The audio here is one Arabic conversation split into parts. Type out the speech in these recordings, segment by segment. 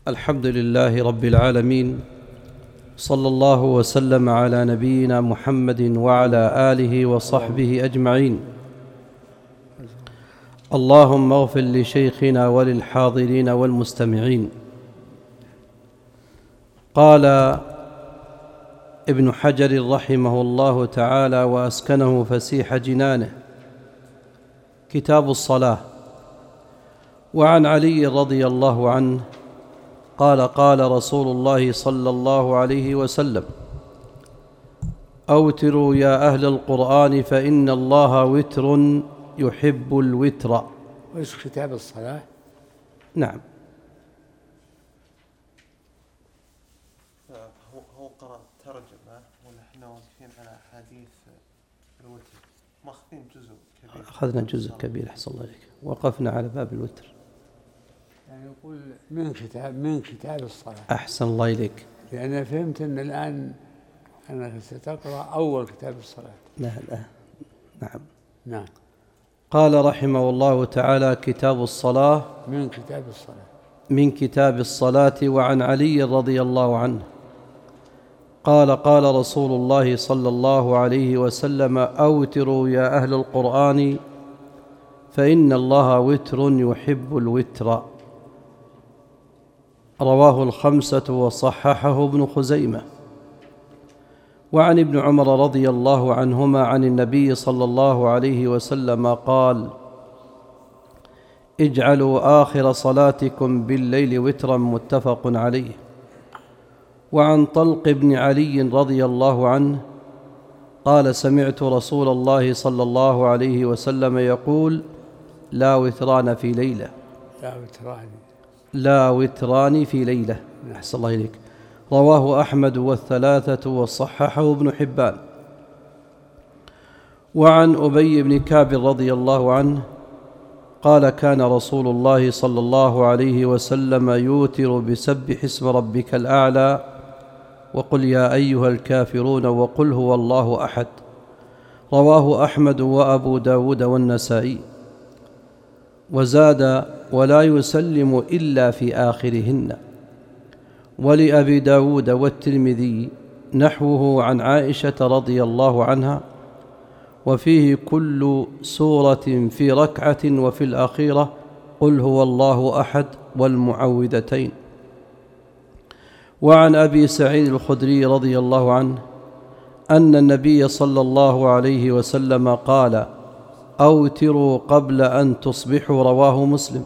الحمد لله رب العالمين، صلى الله وسلم على نبينا محمد وعلى آله وصحبه أجمعين. اللهم اغفر لشيخنا وللحاضرين والمستمعين. قال ابن حجر رحمه الله تعالى وأسكنه فسيح جنانه: كتاب الصلاة. وعن علي رضي الله عنه قال: قال رسول الله صلى الله عليه وسلم: أوتروا يا أهل القرآن فإن الله وتر يحب الوتر. وإيش كتاب الصلاة؟ نعم. هو قرأ ترجمة ونحن واقفين على أحاديث الوتر، ماخذين جزء كبير. أخذنا جزء كبير، أحسن الله إليك. وقفنا على باب الوتر، يعني يقول من كتاب الصلاة. أحسن الله إليك. لأن فهمت أن الآن أنك ستقرأ أول كتاب الصلاة. لا نعم. نعم. قال رحمه الله تعالى: كتاب الصلاة. من كتاب الصلاة. من كتاب الصلاة. وعن علي رضي الله عنه قال: قال رسول الله صلى الله عليه وسلم: أوتروا يا أهل القرآن فإن الله وتر يحب الوتر. رواه الخمسة وصححه ابن خزيمة. وعن ابن عمر رضي الله عنهما عن النبي صلى الله عليه وسلم قال: اجعلوا آخر صلاتكم بالليل وترا. متفق عليه. وعن طلق بن علي رضي الله عنه قال: سمعت رسول الله صلى الله عليه وسلم يقول: لا وتران في ليلة. لا وتران في ليلة. أحسن الله إليك. رواه أحمد والثلاثة وصححه ابن حبان. وعن أبي بن كعب رضي الله عنه قال: كان رسول الله صلى الله عليه وسلم يوتر بسبح اسم ربك الأعلى وقل يا أيها الكافرون وقل هو الله أحد. رواه أحمد وأبو داود والنسائي. وزاد: ولا يسلم إلا في آخرهن. ولأبي داود والترمذي نحوه عن عائشة رضي الله عنها، وفيه كل سورة في ركعة وفي الأخيرة قل هو الله أحد والمعوذتين. وعن أبي سعيد الخدري رضي الله عنه أن النبي صلى الله عليه وسلم قال: أوتروا قبل أن تصبحوا. رواه مسلم.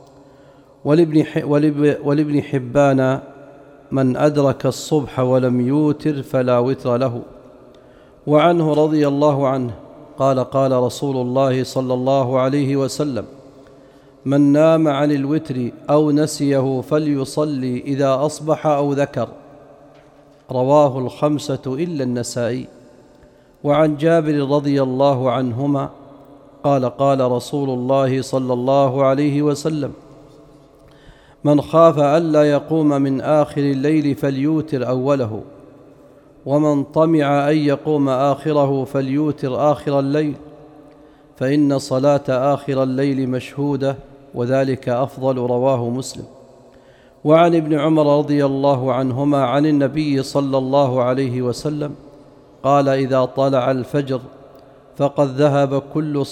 ولابن حبان: من أدرك الصبح ولم يوتر فلا وتر له. وعنه رضي الله عنه قال: قال رسول الله صلى الله عليه وسلم: من نام عن الوتر أو نسيه فليصلي إذا أصبح أو ذكر. رواه الخمسة إلا النسائي. وعن جابر رضي الله عنهما قال: قال رسول الله صلى الله عليه وسلم: من خاف ألا يقوم من آخر الليل فليوتر أوله، ومن طمع أن يقوم آخره فليوتر آخر الليل، فإن صلاة آخر الليل مشهودة وذلك أفضل. رواه مسلم. وعن ابن عمر رضي الله عنهما عن النبي صلى الله عليه وسلم قال: إذا طلع الفجر فقد ذهب كل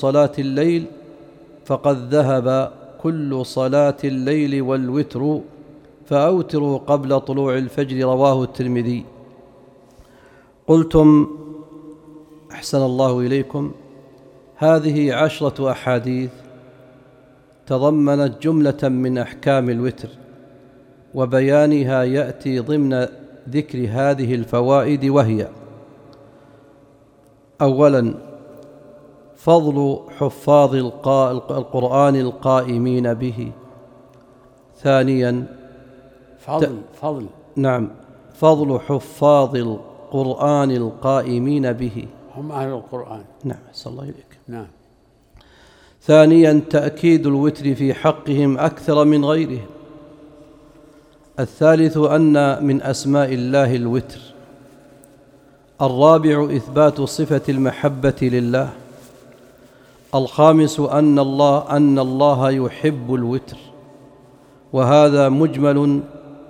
صلاة الليل والوتر فأوتروا قبل طلوع الفجر. رواه الترمذي. قلتم: أحسن الله إليكم، هذه 10 أحاديث تضمنت جملة من أحكام الوتر، وبيانها يأتي ضمن ذكر هذه الفوائد، وهي: أولاً فضل حفاظ القرآن القائمين به. ثانياً فضل حفاظ القرآن القائمين به، هم أهل القرآن. نعم، صلى الله إليك. نعم. ثانياً تأكيد الوتر في حقهم أكثر من غيرهم. الثالث أن من أسماء الله الوتر. الرابع إثبات صفة المحبة لله. الخامس أن الله يحب الوتر، وهذا مجمل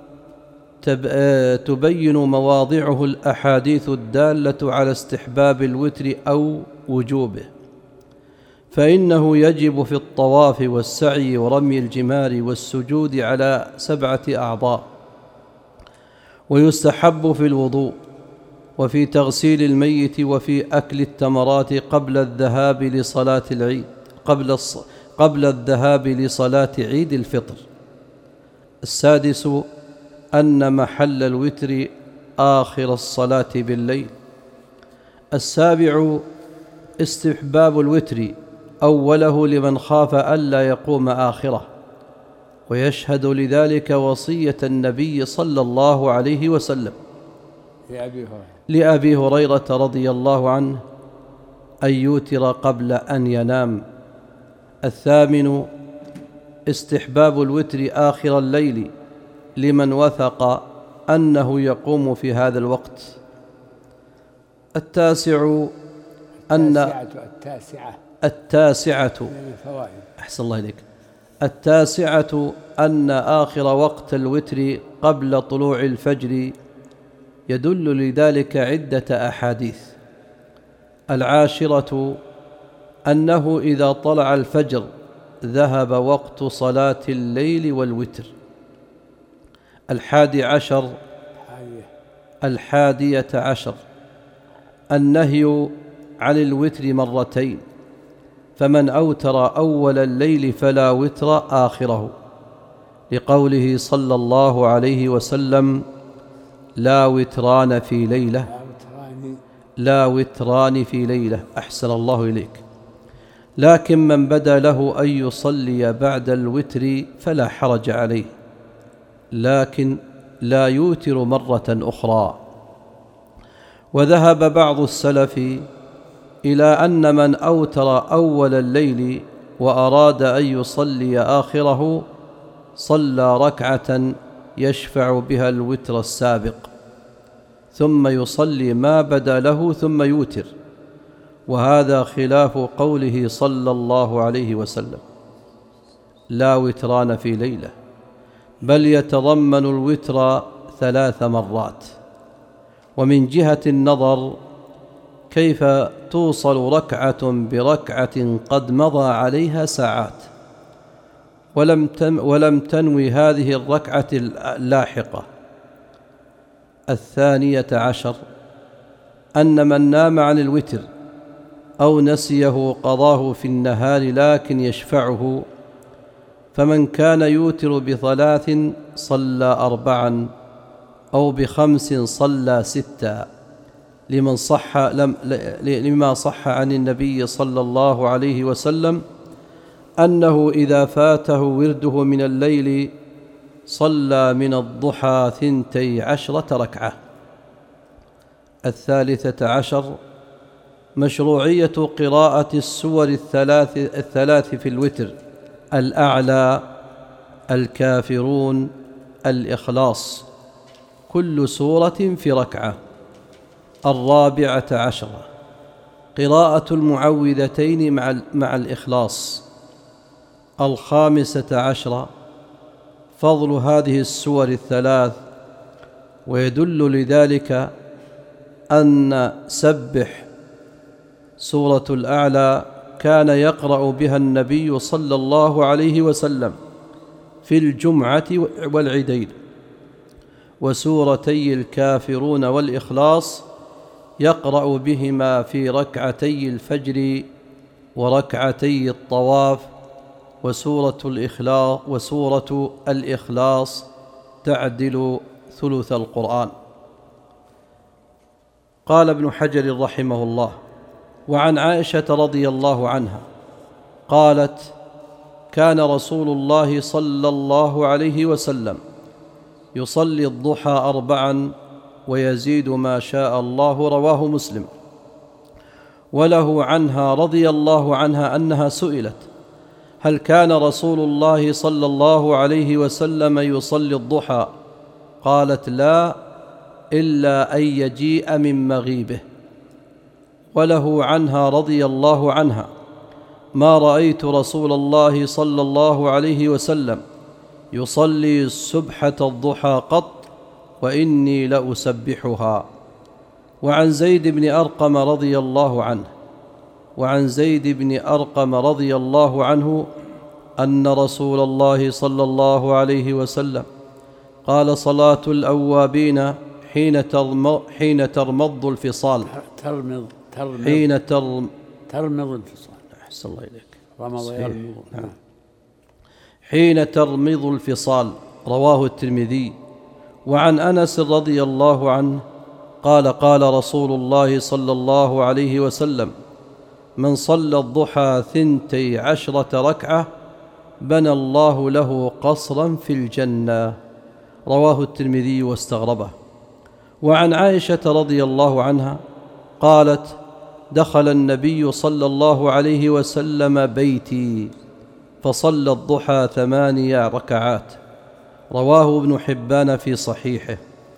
تبين مواضعه الأحاديث الدالة على استحباب الوتر أو وجوبه، فإنه يجب في الطواف والسعي ورمي الجمار والسجود على 7 أعضاء، ويستحب في الوضوء وفي تغسيل الميت وفي أكل التمرات قبل الذهاب لصلاة العيد قبل الذهاب لصلاة عيد الفطر. السادس أن محل الوتر آخر الصلاة بالليل. السابع استحباب الوتر أوله لمن خاف ألا يقوم آخره، ويشهد لذلك وصية النبي صلى الله عليه وسلم لأبي هريرة رضي الله عنه أن يوتر قبل أن ينام. الثامن استحباب الوتر آخر الليل لمن وثق أنه يقوم في هذا الوقت. التاسعة أحسن الله إليك. التاسعة أن آخر وقت الوتر قبل طلوع الفجر، يدل لذلك عدة أحاديث. العاشرة أنه إذا طلع الفجر ذهب وقت صلاة الليل والوتر. 11 النهي عن الوتر مرتين، فمن أوتر أول الليل فلا وتر آخره، لقوله صلى الله عليه وسلم: لا وتران في ليلة. أحسن الله إليك. لكن من بدا له أن يصلي بعد الوتر فلا حرج عليه، لكن لا يوتر مرة أخرى. وذهب بعض السلف إلى أن من أوتر أول الليل وأراد أن يصلي آخره صلى ركعة يشفع بها الوتر السابق، ثم يصلي ما بدا له ثم يوتر، وهذا خلاف قوله صلى الله عليه وسلم: لا وتران في ليلة، بل يتضمن الوتر 3 مرات. ومن جهة النظر كيف توصل ركعة بركعة قد مضى عليها ساعات ولم تنوي هذه الركعة اللاحقة. 12 أن من نام عن الوتر أو نسيه قضاه في النهار لكن يشفعه، فمن كان يوتر ب3 صلى 4، أو ب5 صلى 6، لما صح عن النبي صلى الله عليه وسلم أنه إذا فاته ورده من الليل صلى من الضحى 12 ركعة. 13 مشروعية قراءة السور الثلاث في الوتر: الأعلى، الكافرون، الإخلاص، كل سورة في ركعة. 14 قراءة المعوذتين مع الإخلاص. 15 فضل هذه السور الثلاث، ويدل لذلك أن سبح سورة الأعلى كان يقرأ بها النبي صلى الله عليه وسلم في الجمعة والعيدين، وسورتي الكافرون والإخلاص يقرأ بهما في ركعتي الفجر وركعتي الطواف، وسورة الإخلاص تعدل ثلث القرآن. قال ابن حجر رحمه الله: وعن عائشة رضي الله عنها قالت: كان رسول الله صلى الله عليه وسلم يصلي الضحى 4 ويزيد ما شاء الله. رواه مسلم. وله عنها رضي الله عنها أنها سئلت: هل كان رسول الله صلى الله عليه وسلم يصلي الضحى؟ قالت: لا، إلا أن يجيء من مغيبه. وله عنها رضي الله عنها: ما رأيت رسول الله صلى الله عليه وسلم يصلي سبحة الضحى قط وإني لأسبحها. وعن زيد بن أرقم رضي الله عنه أن رسول الله صلى الله عليه وسلم قال: صلاة الأوابين حين ترمض الفصال. ترمض الفصال. أحسن الله إليك. رمض يرمض. نعم. حين ترمض الفصال، رواه الترمذي. وعن أنس رضي الله عنه قال: قال رسول الله صلى الله عليه وسلم: من صلى الضحى 12 ركعة بنى الله له قصرا في الجنة. رواه الترمذي واستغربه. وعن عائشة رضي الله عنها قالت: دخل النبي صلى الله عليه وسلم بيتي فصلى الضحى 8 ركعات. رواه ابن حبان في صحيحه.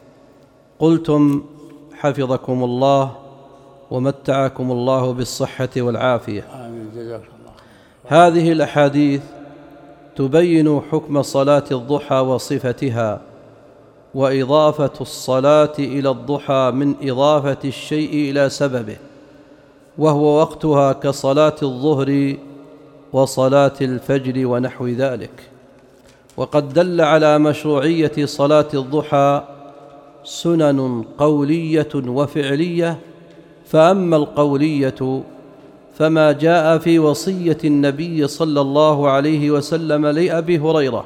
قلتم حفظكم الله ومتعكم الله بالصحة والعافية. آمين. جزاك الله. هذه الأحاديث تبين حكم صلاة الضحى وصفتها، وإضافة الصلاة إلى الضحى من إضافة الشيء إلى سببه، وهو وقتها كصلاة الظهر وصلاة الفجر ونحو ذلك. وقد دل على مشروعية صلاة الضحى سنن قولية وفعلية. فأما القولية فما جاء في وصية النبي صلى الله عليه وسلم لأبي هريرة،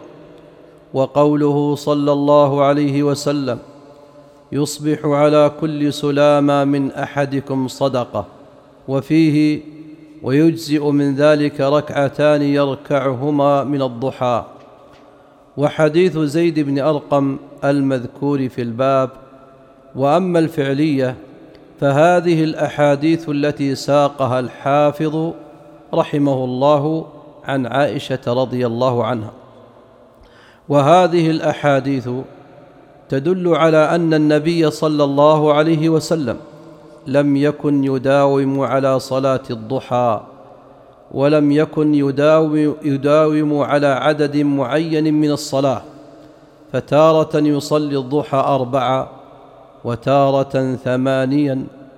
وقوله صلى الله عليه وسلم: يصبح على كل سلامة من أحدكم صدقة، وفيه: ويجزئ من ذلك 2 ركعتان يركعهما من الضحى. وحديث زيد بن أرقم المذكور في الباب. وأما الفعلية فهذه الأحاديث التي ساقها الحافظ رحمه الله عن عائشة رضي الله عنها. وهذه الأحاديث تدل على أن النبي صلى الله عليه وسلم لم يكن يداوم على صلاة الضحى، ولم يكن يداوم على عدد معين من الصلاة، فتارة يصلي الضحى 4 وتارة 8.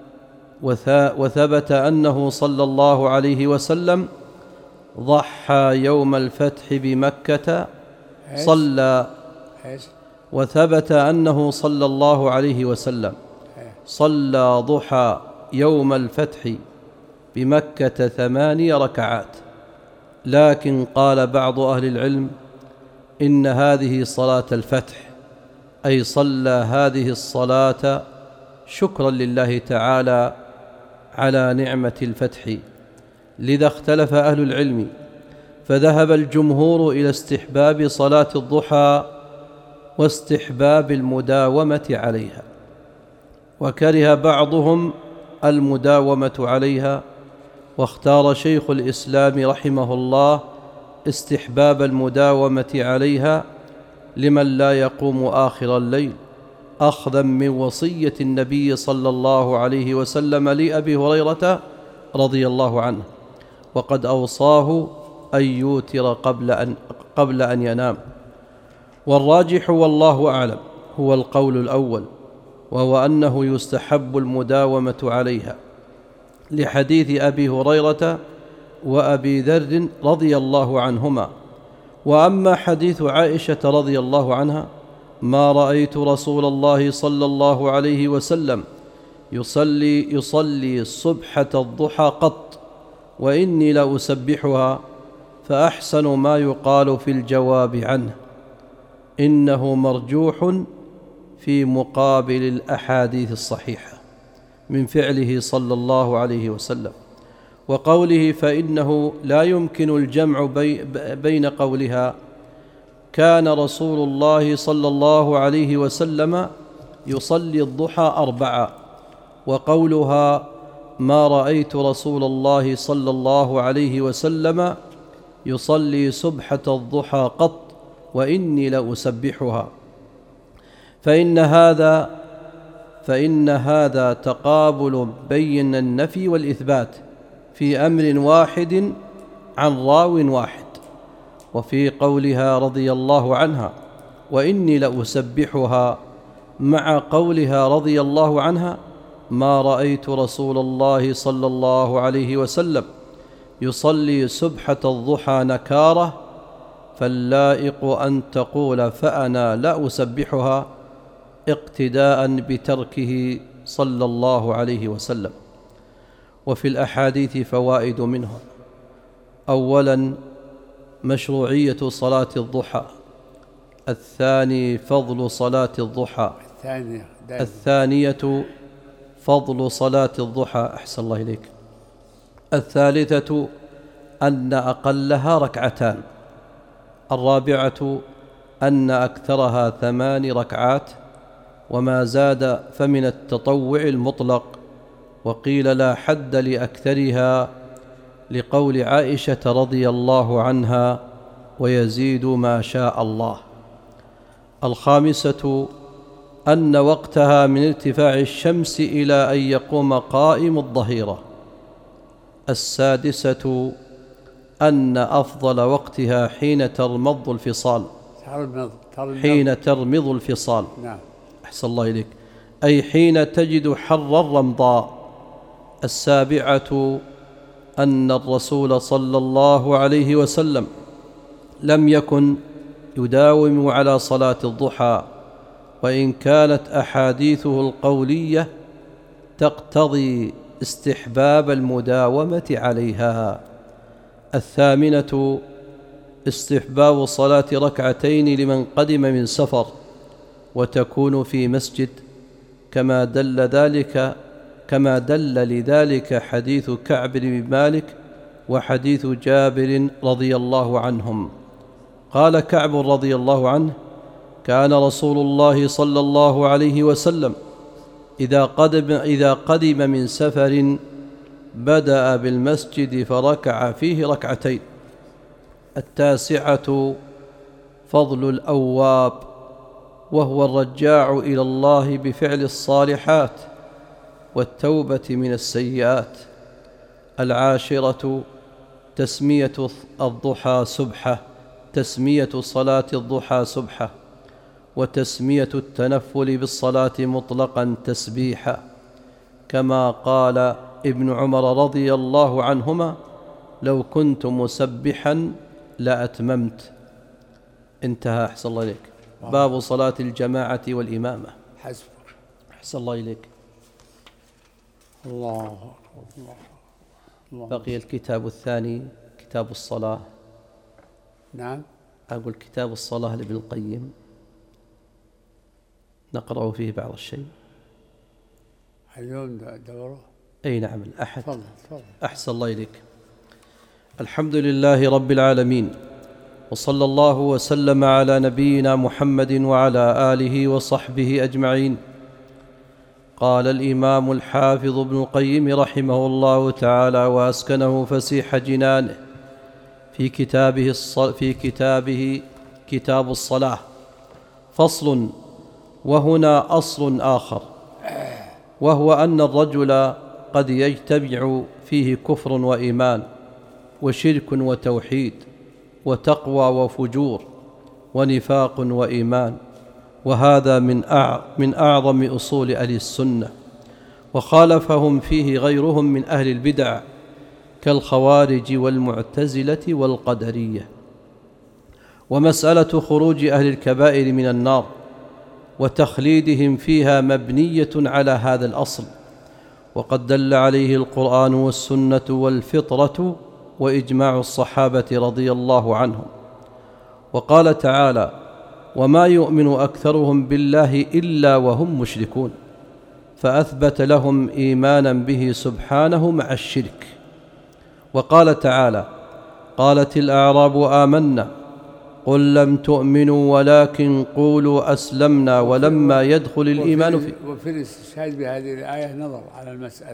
وثبت أنه صلى الله عليه وسلم ضحى يوم الفتح بمكة وثبت أنه صلى الله عليه وسلم صلى ضحى يوم الفتح بمكة 8 ركعات. لكن قال بعض أهل العلم إن هذه صلاة الفتح، أي صلى هذه الصلاة شكرا لله تعالى على نعمة الفتح. لذا اختلف أهل العلم، فذهب الجمهور إلى استحباب صلاة الضحى واستحباب المداومة عليها، وكره بعضهم المداومة عليها، واختار شيخ الإسلام رحمه الله استحباب المداومة عليها لمن لا يقوم آخر الليل، أخذا من وصية النبي صلى الله عليه وسلم لأبي هريرة رضي الله عنه، وقد أوصاه أن يوتر قبل أن ينام. والراجح والله أعلم هو القول الأول، وهو أنه يستحب المداومة عليها، لحديث أبي هريرة وأبي ذر رضي الله عنهما. وأما حديث عائشة رضي الله عنها: ما رأيت رسول الله صلى الله عليه وسلم يصلي صبحة الضحى قط، وإني لأسبحها، فأحسن ما يقال في الجواب عنه إنه مرجوح في مقابل الأحاديث الصحيحة من فعله صلى الله عليه وسلم، وقوله فإنه لا يمكن الجمع بين قولها كان رسول الله صلى الله عليه وسلم يصلي الضحى 4، وقولها ما رأيت رسول الله صلى الله عليه وسلم يصلي سبحة الضحى قط وإني لأسبحها، فإن هذا تقابل بين النفي والإثبات في أمر واحد عن راو واحد. وفي قولها رضي الله عنها وإني لأسبحها، مع قولها رضي الله عنها: ما رأيت رسول الله صلى الله عليه وسلم يصلي سبحة الضحى نكارة، فاللائق أن تقول فأنا لا أسبحها، اقتداء بتركه صلى الله عليه وسلم. وفي الأحاديث فوائد منها: أولا مشروعية صلاة الضحى. الثاني فضل صلاة الضحى. الثانية فضل صلاة الضحى. أحسن الله إليك. الثالثة أن أقلها ركعتان. الرابعة أن أكثرها 8 ركعات، وما زاد فمن التطوع المطلق، وقيل لا حد لأكثرها لقول عائشة رضي الله عنها: ويزيد ما شاء الله. الخامسة أن وقتها من ارتفاع الشمس إلى أن يقوم قائم الظهيرة. السادسة أن أفضل وقتها حين ترمض الفصال. حين ترمض الفصال. نعم. أحسن الله إليك، أي حين تجد حر الرمضاء. السابعة أن الرسول صلى الله عليه وسلم لم يكن يداوم على صلاة الضحى، وإن كانت أحاديثه القولية تقتضي استحباب المداومة عليها. الثامنة استحباب صلاة ركعتين لمن قدم من سفر وتكون في مسجد، كما دل لذلك حديث كعب بن مالك وحديث جابر رضي الله عنهم. قال كعب رضي الله عنه: كان رسول الله صلى الله عليه وسلم إذا قدم من سفر بدأ بالمسجد فركع فيه ركعتين. التاسعة فضل الأواب، وهو الرجاع إلى الله بفعل الصالحات والتوبة من السيئات. العاشرة تسمية الضحى سبحة، تسمية صلاة الضحى سبحة، وتسمية التنفل بالصلاة مطلقا تسبيحا، كما قال ابن عمر رضي الله عنهما: لو كنت مسبحا لأتممت. انتهى. أحسن الله إليك. باب صلاة الجماعة والإمامة. حسبك. أحسن الله إليك. الله الله. بقي الكتاب الثاني كتاب الصلاة. نعم. أقول كتاب الصلاة لابن القيم، نقرأ فيه بعض الشيء. اليوم دوره. أي نعم، الأحد. تفضل. أحسن الله إليك. الحمد لله رب العالمين، وصلى الله وسلم على نبينا محمد وعلى آله وصحبه أجمعين. قال الإمام الحافظ ابن القيم رحمه الله تعالى وأسكنه فسيح جنانه في كتابه كتاب الصلاة: فصل. وهنا أصل آخر، وهو أن الرجل قد يجتمع فيه كفر وإيمان وشرك وتوحيد وتقوى وفجور ونفاق وإيمان، وهذا من أعظم أصول أهل السنة، وخالفهم فيه غيرهم من أهل البدع كالخوارج والمعتزلة والقدرية. ومسألة خروج أهل الكبائر من النار وتخليدهم فيها مبنية على هذا الأصل، وقد دل عليه القرآن والسنة والفطرة وإجماع الصحابة رضي الله عنهم. وقال تعالى: وما يؤمن أكثرهم بالله إلا وهم مشركون، فأثبت لهم إيمانا به سبحانه مع الشرك. وقال تعالى: قالت الأعراب آمنا قل لم تؤمنوا ولكن قولوا أسلمنا ولما يدخل الإيمان في. وفي الاستشهاد بهذه الآية نظر على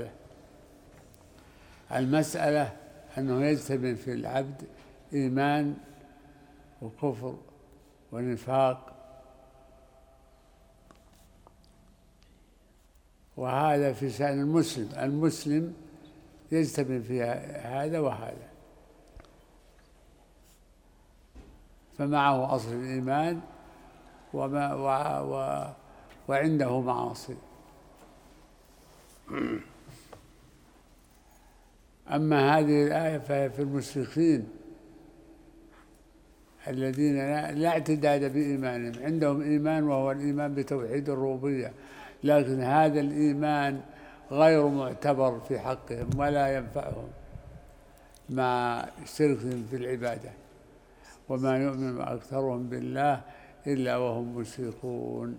المسألة أنه يجتمع في العبد إيمان وكفر ونفاق، وهذا في شأن المسلم يجتمع في هذا وهذا، فمعه أصل الإيمان وعنده معاصي. أما هذه الآية فهي في المشركين الذين لا اعتداد بإيمانهم، عندهم إيمان وهو الإيمان بتوحيد الربوبية، لكن هذا الإيمان غير معتبر في حقهم ولا ينفعهم مع شركهم في العبادة. وما يؤمن أكثرهم بالله إلا وهم مشركون.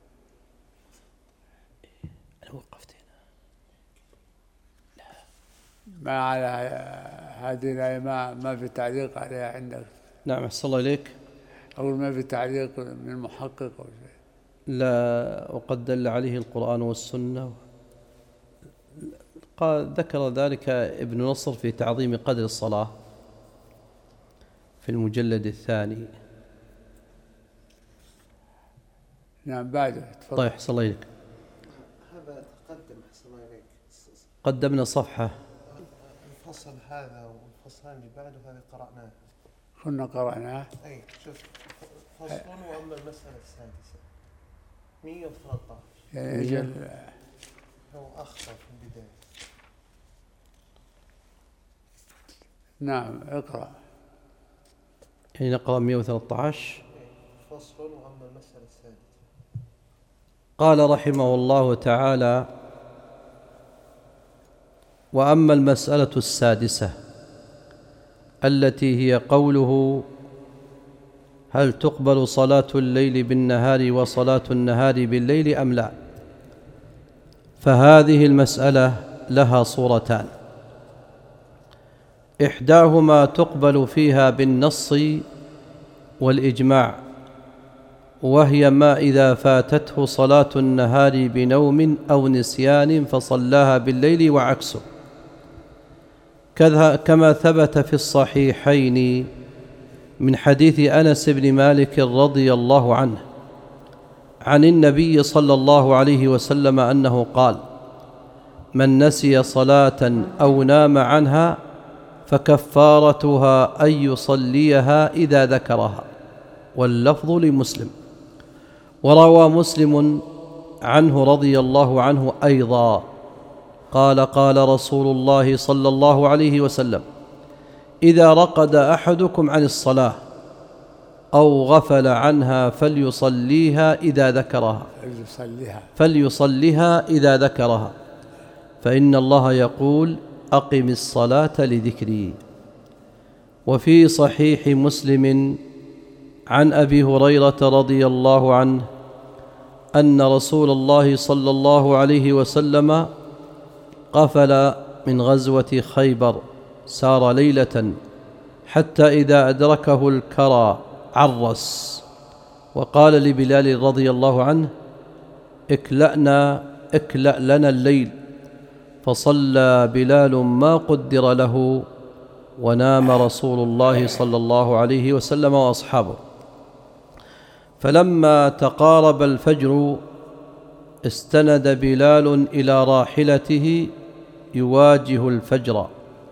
أنا وقفت هنا. ما على هذه الآية ما في تعليق عليها عندك؟ نعم أحسن الله إليك. أقول ما في تعليق من المحقق أو شيء؟ لا، وقد دل عليه القرآن والسنة. ذكر ذلك ابن نصر في تعظيم قدر الصلاة في المجلد الثاني. نعم بعده. طيب أحسن الله إليك. هذا تقدم أحسن الله إليك. قدمنا صفحة. الفصل هذا والفصلان اللي بعده هذه قرأناه. كنا قرأناه. أي شوف فصل وأما المسألة السادسة 113. يعني هو أخطأ في البداية. نعم اقرأ. يعني نقرأ 113. فصل وأما المسألة السادسة. قال رحمه الله تعالى: وأما المسألة السادسة التي هي قوله: هل تقبل صلاة الليل بالنهار وصلاة النهار بالليل أم لا؟ فهذه المسألة لها صورتان، إحداهما تقبل فيها بالنص والإجماع، وهي ما إذا فاتته صلاة النهار بنوم أو نسيان فصلاها بالليل وعكسه، كما ثبت في الصحيحين من حديث أنس بن مالك رضي الله عنه عن النبي صلى الله عليه وسلم أنه قال: من نسي صلاة أو نام عنها فكفارتها أن يصليها إذا ذكرها. واللفظ لمسلم. وروى مسلم عنه رضي الله عنه أيضا قال: قال رسول الله صلى الله عليه وسلم: إذا رقد أحدكم عن الصلاة أو غفل عنها فليصليها إذا ذكرها، فإن الله يقول: أقم الصلاة لذكري. وفي صحيح مسلم عن أبي هريرة رضي الله عنه أن رسول الله صلى الله عليه وسلم قفل من غزوة خيبر، سار ليلة حتى إذا أدركه الكرى عرس، وقال لبلال رضي الله عنه: اكلأ لنا الليل، فصلى بلال ما قدر له، ونام رسول الله صلى الله عليه وسلم وأصحابه. فلما تقارب الفجر استند بلال إلى راحلته يواجه الفجر،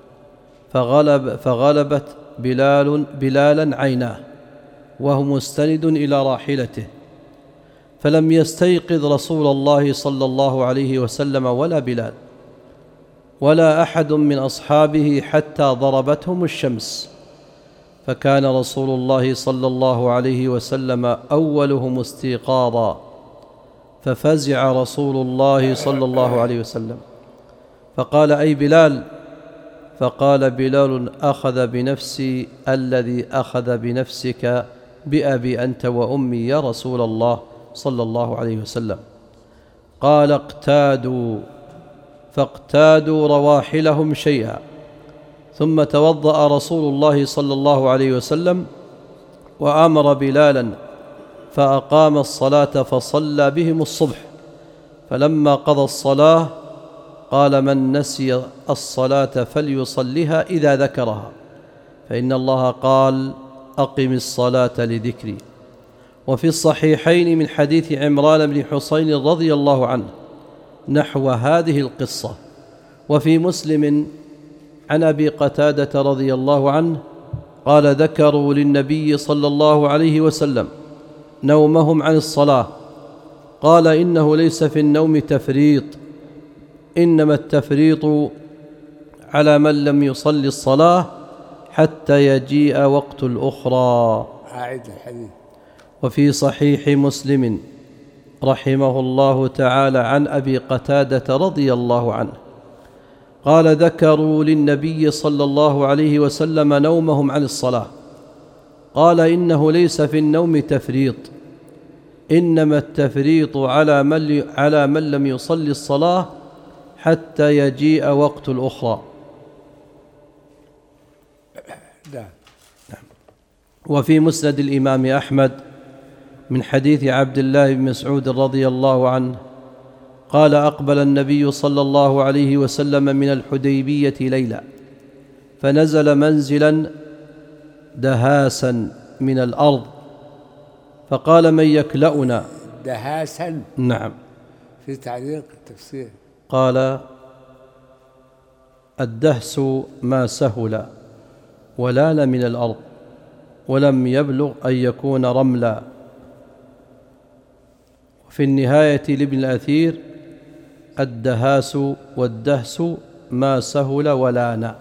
فغلبت بلالا عيناه وهو مستند إلى راحلته، فلم يستيقظ رسول الله صلى الله عليه وسلم ولا بلال ولا أحد من أصحابه حتى ضربتهم الشمس، فكان رسول الله صلى الله عليه وسلم أولهم استيقاظا، ففزع رسول الله صلى الله عليه وسلم فقال: أي بلال؟ فقال بلال: أخذ بنفسي الذي أخذ بنفسك بأبي أنت وأمي يا رسول الله صلى الله عليه وسلم. قال: اقتادوا، فاقتادوا رواحلهم شيئا، ثم توضأ رسول الله صلى الله عليه وسلم وأمر بلالا فأقام الصلاة فصلى بهم الصبح، فلما قضى الصلاة قال: من نسي الصلاة فليصلها إذا ذكرها، فإن الله قال: أقم الصلاة لذكري. وفي الصحيحين من حديث عمران بن حسين رضي الله عنه نحو هذه القصة. وفي مسلم عن أبي قتادة رضي الله عنه قال: ذكروا للنبي صلى الله عليه وسلم نومهم عن الصلاة، قال إنه ليس في النوم تفريط، إنما التفريط على من لم يصلي الصلاة حتى يجيء وقت الأخرى. أعد الحديث. وفي صحيح مسلم رحمه الله تعالى عن أبي قتادة رضي الله عنه قال: ذكروا للنبي صلى الله عليه وسلم نومهم عن الصلاة، قال: إنه ليس في النوم تفريط، إنما التفريط على من لم يصلي الصلاة حتى يجيء وقت الأخرى. وفي مسند الإمام أحمد من حديث عبد الله بن مسعود رضي الله عنه قال: أقبل النبي صلى الله عليه وسلم من الحديبية ليلا، فنزل منزلا دهاسا من الأرض، فقال: من يكلأنا؟ دهاسا، نعم. في تعليق التفسير قال: الدهس ما سهل ولان من الأرض ولم يبلغ أن يكون رملا. وفي النهاية لابن الأثير: الدهاس والدهس ما سهل ولان.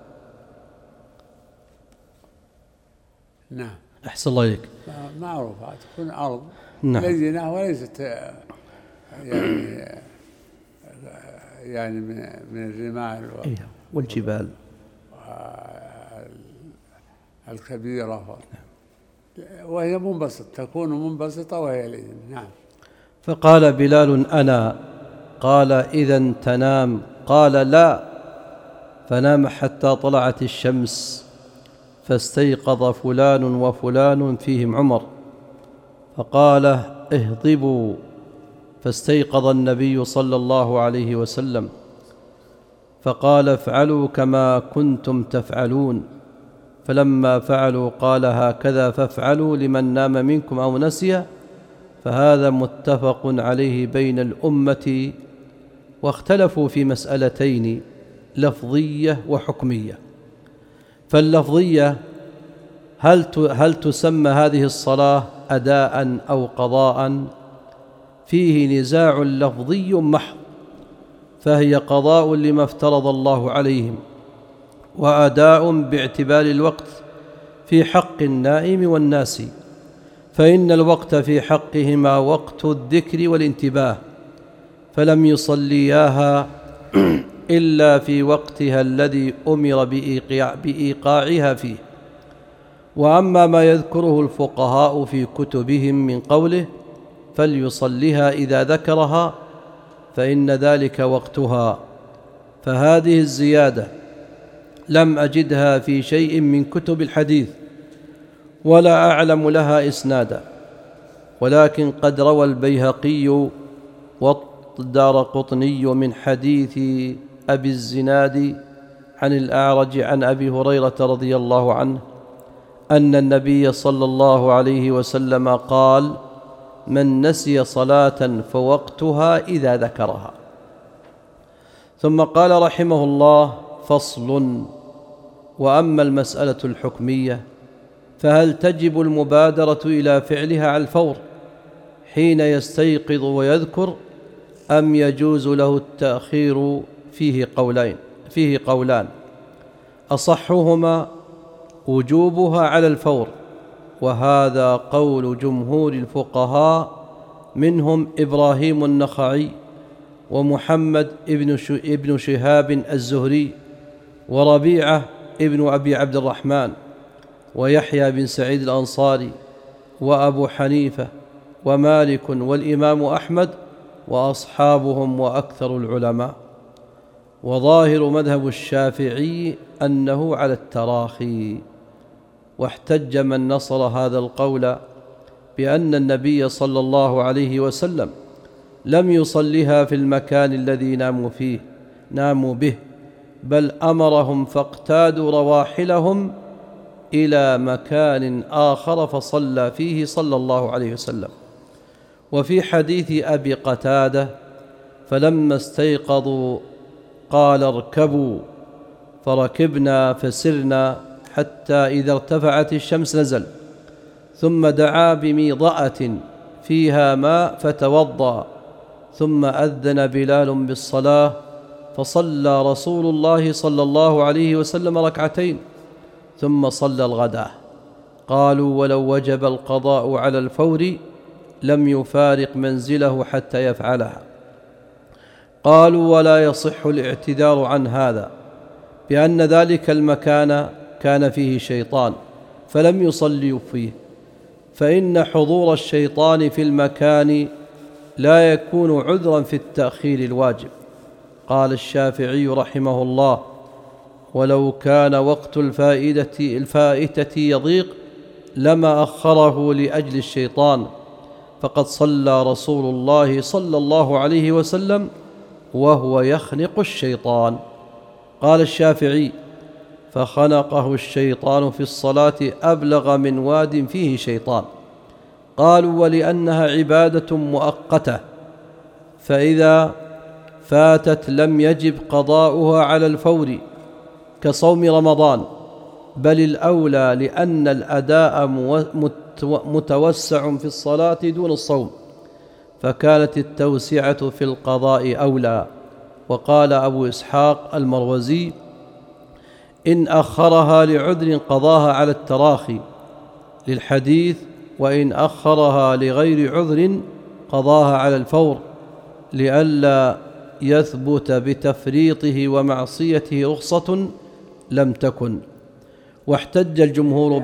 نعم. أحسن الله إليك. معروفة تكون أرض نعم. لينة وليست يعني من الرمال والجبال الكبيرة، وهي منبسطة، تكون منبسطة وهي لينة. نعم. فقال بلال: أنا. قال: إذن تنام. قال: لا. فنام حتى طلعت الشمس، فاستيقظ فلان وفلان فيهم عمر، فقال: اهضبوا. فاستيقظ النبي صلى الله عليه وسلم فقال: افعلوا كما كنتم تفعلون. فلما فعلوا قال: هكذا فافعلوا لمن نام منكم أو نسي. فهذا متفق عليه بين الأمة، واختلفوا في مسألتين: لفظية وحكمية. فاللفظية: هل تسمى هذه الصلاة أداء أو قضاء؟ فيه نزاع لفظي محض، فهي قضاء لما افترض الله عليهم، وأداء باعتبار الوقت في حق النائم والناسي، فإن الوقت في حقهما وقت الذكر والانتباه، فلم يصلياها إلا في وقتها الذي أمر بإيقاعها فيه. وأما ما يذكره الفقهاء في كتبهم من قوله: فليصلها إذا ذكرها، فإن ذلك وقتها، فهذه الزيادة لم أجدها في شيء من كتب الحديث، ولا أعلم لها إسنادا، ولكن قد روى البيهقي والدارقطني من حديث أبي الزناد عن الأعرج عن أبي هريرة رضي الله عنه أن النبي صلى الله عليه وسلم قال: من نسي صلاة فوقتها إذا ذكرها. ثم قال رحمه الله: فصل. وأما المسألة الحكمية فهل تجب المبادرة إلى فعلها على الفور حين يستيقظ ويذكر، أم يجوز له التأخير؟ فيه قولان، أصحهما وجوبها على الفور، وهذا قول جمهور الفقهاء منهم إبراهيم النخعي ومحمد ابن شهاب الزهري وربيعة ابن أبي عبد الرحمن ويحيى بن سعيد الأنصاري وأبو حنيفة ومالك والإمام أحمد وأصحابهم وأكثر العلماء. وظاهر مذهب الشافعي أنه على التراخي، واحتج من نصر هذا القول بأن النبي صلى الله عليه وسلم لم يصلها في المكان الذي ناموا به، بل أمرهم فاقتادوا رواحلهم إلى مكان آخر فصلى فيه صلى الله عليه وسلم. وفي حديث أبي قتادة: فلما استيقظوا قال: اركبوا، فركبنا فسرنا حتى إذا ارتفعت الشمس نزل، ثم دعا بميضأة فيها ماء فتوضأ، ثم أذن بلال بالصلاة، فصلى رسول الله صلى الله عليه وسلم ركعتين ثم صلى الغداء. قالوا: ولو وجب القضاء على الفور لم يفارق منزله حتى يفعلها. قالوا: ولا يصح الاعتذار عن هذا، بأن ذلك المكان كان فيه شيطان فلم يصلي فيه، فإن حضور الشيطان في المكان لا يكون عذرا في التأخير الواجب. قال الشافعي رحمه الله: ولو كان وقت الفائتة يضيق لما أخره لأجل الشيطان، فقد صلى رسول الله صلى الله عليه وسلم وهو يخنق الشيطان. قال الشافعي: فخنقه الشيطان في الصلاة أبلغ من واد فيه شيطان. قالوا: ولأنها عبادة مؤقتة، فإذا فاتت لم يجب قضاؤها على الفور كصوم رمضان، بل الأولى لأن الأداء متوسع في الصلاة دون الصوم، فكانت التوسعة في القضاء أولى. وقال أبو إسحاق المروزي: إن أخرها لعذر قضاها على التراخي، للحديث: وإن أخرها لغير عذر قضاها على الفور، لئلا يثبت بتفريطه ومعصيته رخصة لم تكن. واحتج الجمهور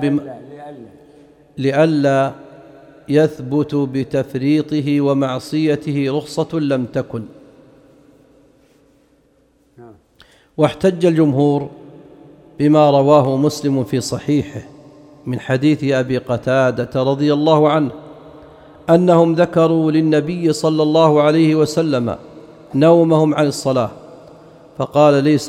لئلا يثبت بتفريطه ومعصيته رخصة لم تكن. واحتج الجمهور بما رواه مسلم في صحيحه من حديث أبي قتادة رضي الله عنه أنهم ذكروا للنبي صلى الله عليه وسلم نومهم عن الصلاة، فقال: ليس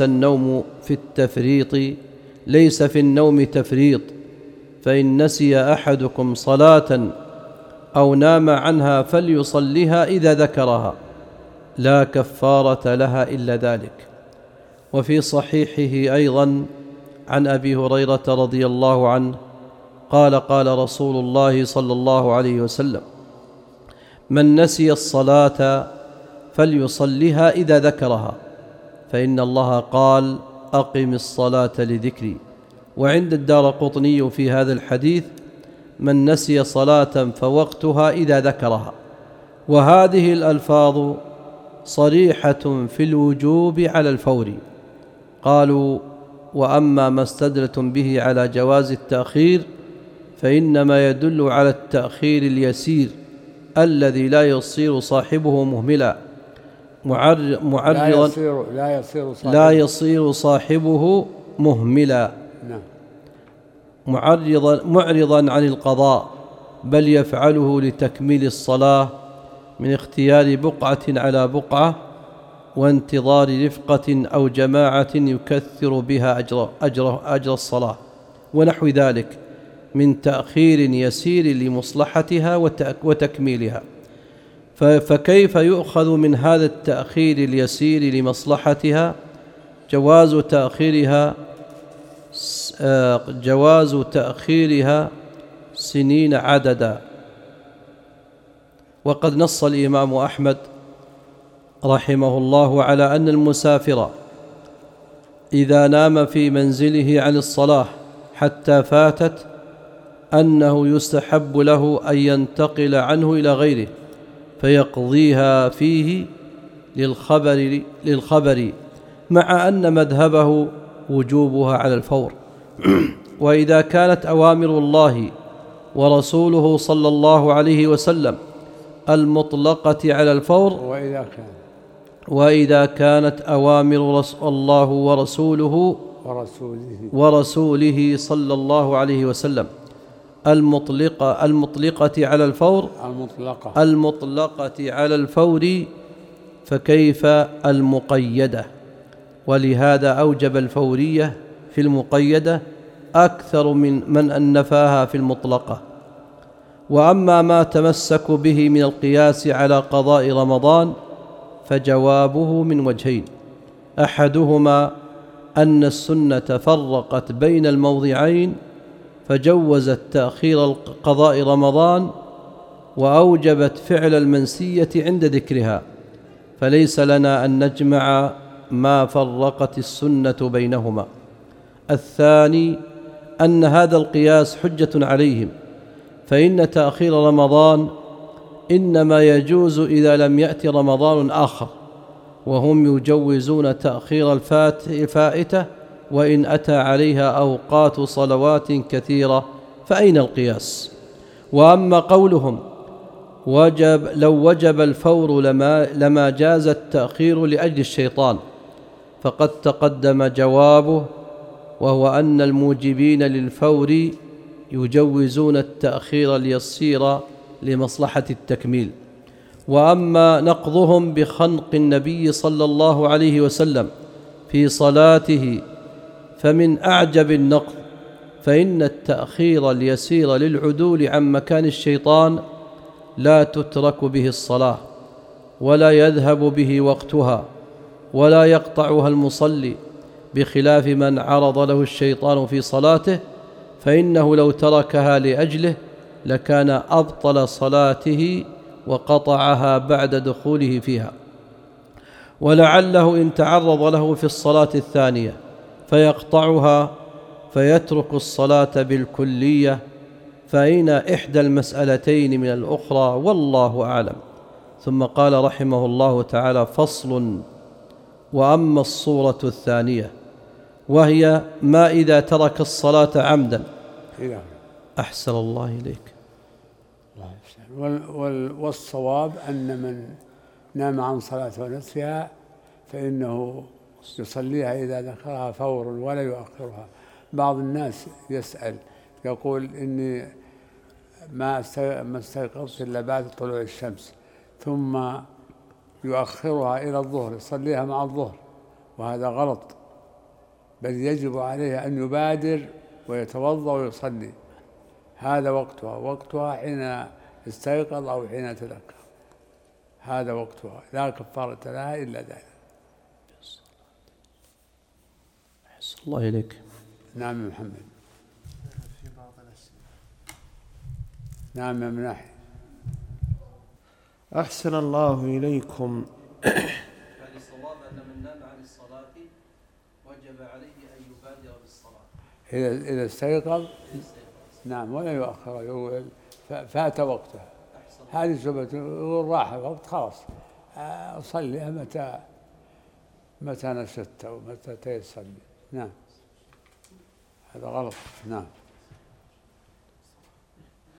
في النوم تفريط، فإن نسي أحدكم صلاة أو نام عنها فليصلها إذا ذكرها، لا كفارة لها إلا ذلك. وفي صحيحه أيضا عن أبي هريرة رضي الله عنه قال: قال رسول الله صلى الله عليه وسلم: من نسي الصلاة فليصلها إذا ذكرها، فإن الله قال: أقم الصلاة لذكري. وعند الدارقطني في هذا الحديث: من نسي صلاة فوقتها إذا ذكرها. وهذه الألفاظ صريحة في الوجوب على الفور. قالوا: وأما ما استدلتم به على جواز التأخير فإنما يدل على التأخير اليسير الذي لا يصير صاحبه مهملا لا يصير صاحبه مهملا معرضا عن القضاء، بل يفعله لتكميل الصلاة من اختيار بقعة على بقعة وانتظار رفقة أو جماعة يكثر بها أجر الصلاة، ونحو ذلك من تأخير يسير لمصلحتها وتكميلها. فكيف يؤخذ من هذا التأخير اليسير لمصلحتها جواز تأخيرها سنين عددا؟ وقد نص الإمام أحمد رحمه الله على أن المسافر إذا نام في منزله عن الصلاة حتى فاتت أنه يستحب له أن ينتقل عنه إلى غيره فيقضيها فيه للخبر، مع أن مذهبه وجوبها على الفور. وإذا كانت أوامر الله ورسوله صلى الله عليه وسلم المطلقة على الفور، وإذا كانت أوامر الله ورسوله صلى الله عليه وسلم المطلقة على الفور المطلقة على الفور، فكيف المقيدة؟ ولهذا أوجب الفورية في المقيدة أكثر من أن نفاها في المطلقة. وأما ما تمسك به من القياس على قضاء رمضان فجوابه من وجهين: أحدهما أن السنة فرقت بين الموضعين فجوزت تأخير قضاء رمضان وأوجبت فعل المنسية عند ذكرها، فليس لنا أن نجمع ما فرقت السنة بينهما. الثاني أن هذا القياس حجة عليهم، فإن تأخير رمضان إنما يجوز إذا لم يأتي رمضان آخر، وهم يجوزون تأخير الفائتة وإن أتى عليها أوقات صلوات كثيرة، فأين القياس؟ وأما قولهم لو وجب الفور لما جاز التأخير لأجل الشيطان، فقد تقدم جوابه، وهو أن الموجبين للفور يجوزون التأخير اليسير لمصلحة التكميل. وأما نقضهم بخنق النبي صلى الله عليه وسلم في صلاته فمن أعجب النقض، فإن التأخير اليسير للعدول عن مكان الشيطان لا تترك به الصلاة، ولا يذهب به وقتها، ولا يقطعها المصلي، بخلاف من عرض له الشيطان في صلاته، فإنه لو تركها لأجله لكان أبطل صلاته وقطعها بعد دخوله فيها. ولعله إن تعرض له في الصلاة الثانية فيقطعها فيترك الصلاة بالكلية، فأين إحدى المسألتين من الأخرى؟ والله أعلم. ثم قال رحمه الله تعالى: فصل: وأما الصورة الثانية وهي ما إذا ترك الصلاة عمدا. أحسن الله إليك. والصواب أن من نام عن صلاة ونسيها فإنه يصليها إذا ذكرها فور ولا يؤخرها. بعض الناس يسأل يقول إني ما استيقظت إلا بعد طلوع الشمس، ثم يؤخرها إلى الظهر، يصليها مع الظهر، وهذا غلط، بل يجب عليه أن يبادر ويتوضأ ويصلي. هذا وقتها حين استيقظ أو حين تذكر، هذا وقتها، لا كفارة لها إلا ذلك. أحسن الله إليك. نعم يا محمد. في بعض الأسئلة. نعم يا مناحي. أحسن الله إليكم. الصواب أن من نام عن الصلاة وجب عليه أن يبادر بالصلاة إذا استيقظ، نعم، ولا يؤخر، يقول فات وقتها، هذه شبهة، يقول راح الوقت خلاص أصليها متى نشدت أو متى تيسر. نعم، هذا غلط. نعم.